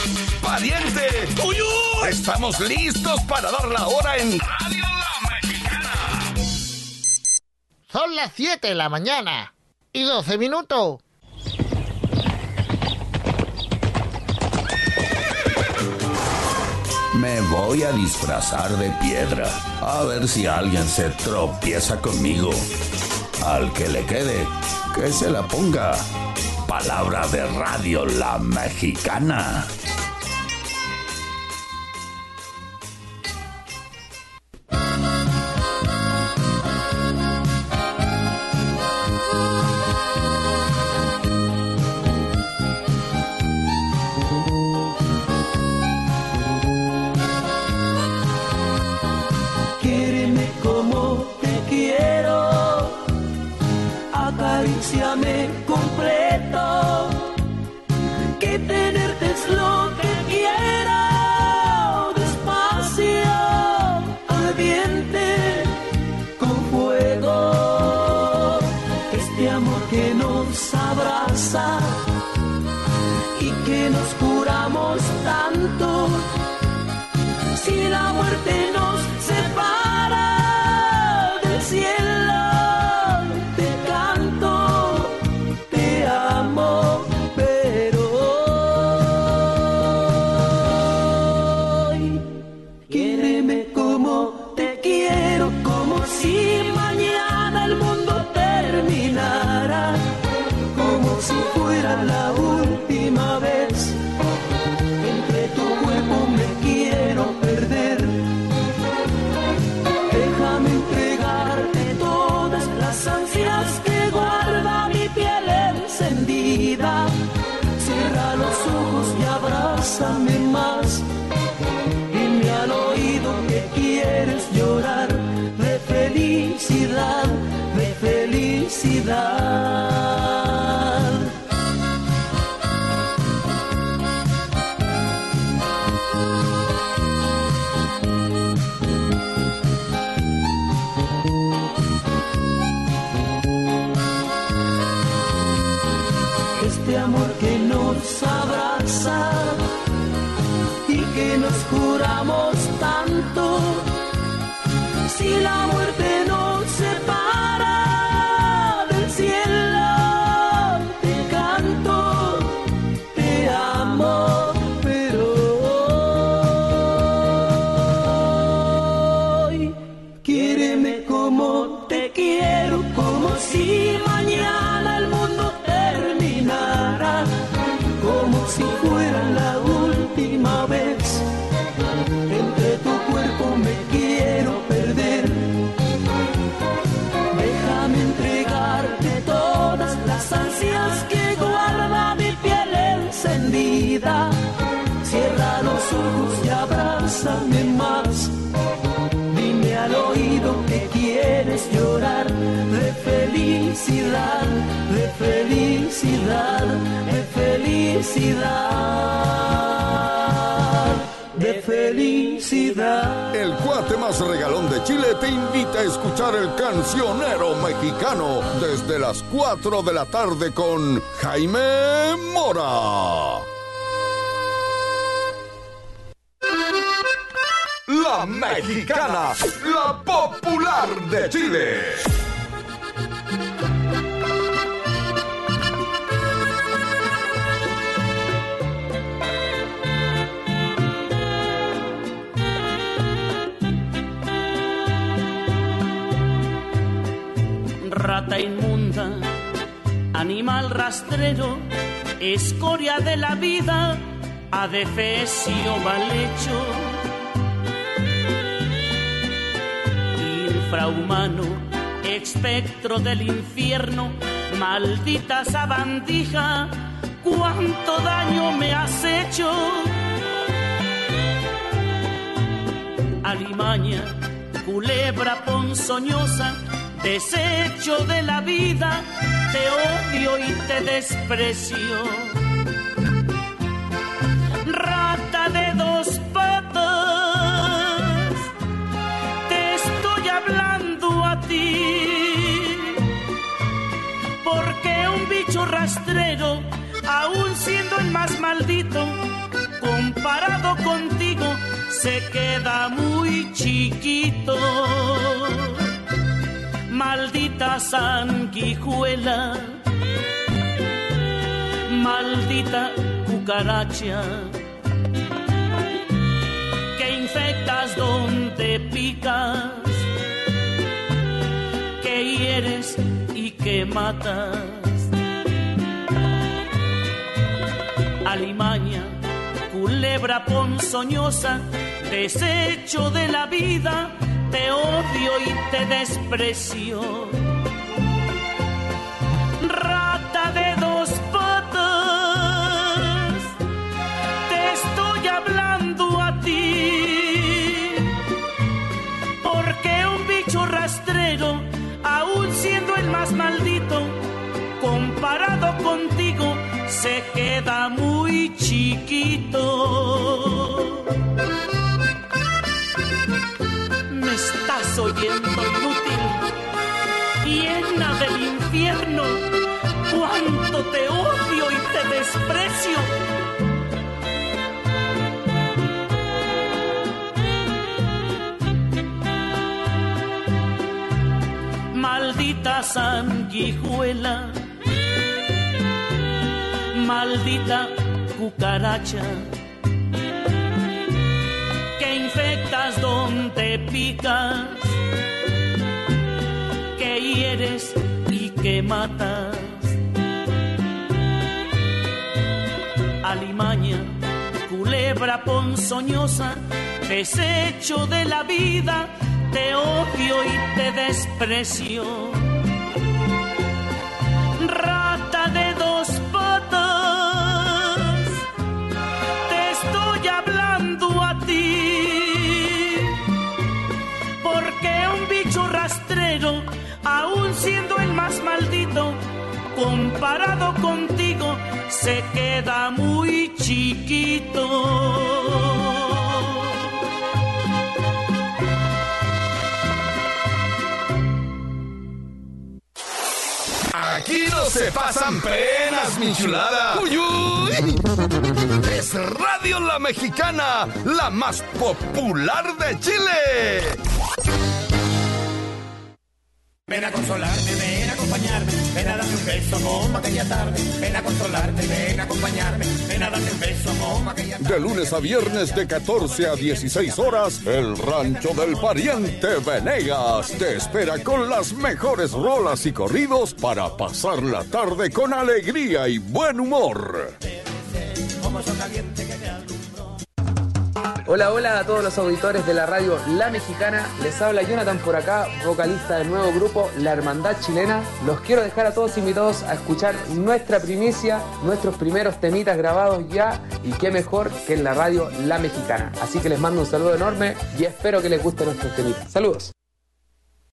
¡Pariente! ¡Uy, uy! Estamos listos para dar la hora en Radio La Mexicana. Son las 7 de la mañana y 12 minutos. Me voy a disfrazar de piedra, a ver si alguien se tropieza conmigo. Al que le quede, que se la ponga. Palabra de Radio La Mexicana. Acaríciame completo, que tenerte es lo que quiero. Despacio, ardiente, con fuego, este amor que nos abraza y que nos curamos tanto. Si la muerte nos separa del cielo, la última vez. Entre tu cuerpo me quiero perder. Déjame entregarte todas las ansias que guarda mi piel encendida. Cierra los ojos y abrázame más. Dime al oído que quieres llorar de felicidad, de felicidad. Que nos abraza y que nos juramos tanto. Si la muerte nos separa del cielo, te canto, te amo, pero hoy quiéreme como te quiero, como si mañana el mundo terminara, como si fuera la última vez. Entre tu cuerpo me quiero perder. Déjame entregarte todas las ansias que guarda mi piel encendida. Cierra los ojos y abrázame más. Dime al oído que quieres llorar de felicidad, de felicidad, de felicidad, de felicidad. El cuate más regalón de Chile te invita a escuchar el Cancionero Mexicano desde las 4 de la tarde con Jaime Mora. La Mexicana, la popular de Chile. Rata inmunda, animal rastrero, escoria de la vida, adefesio mal hecho. Infrahumano, espectro del infierno, maldita sabandija, cuánto daño me has hecho. Alimaña, culebra ponzoñosa, desecho de la vida, te odio y te desprecio. Rata de dos patas, te estoy hablando a ti, porque un bicho rastrero, aun siendo el más maldito, con comparado contigo se queda muy chiquito. Maldita sanguijuela, maldita cucaracha, que infectas donde picas, que hieres y que matas. Alimaña, culebra ponzoñosa, desecho de la vida, te odio y te desprecio. Rata de dos patas, te estoy hablando a ti, porque un bicho rastrero, aún siendo el más maldito, comparado contigo, se queda muy chiquito. Me estás oyendo, inútil, llena del infierno, cuánto te odio y te desprecio. Maldita sanguijuela, maldita cucaracha, que infectas donde picas, que hieres y que matas. Alimaña, culebra ponzoñosa, desecho de la vida, te odio y te desprecio. Rata de dos patas, te estoy hablando a ti, porque un bicho rastrero, aún siendo el más maldito, comparado contigo, se queda muy chiquito. Aquí no se pasan penas, mi chulada. ¡Uy, uy! Es Radio La Mexicana, la más popular de Chile. Ven a consolarme, ven a acompañarme, ven a darme un beso como aquella tarde. Ven a consolarte, ven a acompañarme, ven a darme un beso como aquella tarde. De lunes a viernes de 14 a 16 horas, el Rancho del Pariente Venegas te espera con las mejores rolas y corridos para pasar la tarde con alegría y buen humor. Hola, hola a todos los auditores de la radio La Mexicana. Les habla Jonathan por acá, vocalista del nuevo grupo La Hermandad Chilena. Los quiero dejar a todos invitados a escuchar nuestra primicia, nuestros primeros temitas grabados ya, y qué mejor que en la radio La Mexicana. Así que les mando un saludo enorme y espero que les gusten nuestros temitas. Saludos.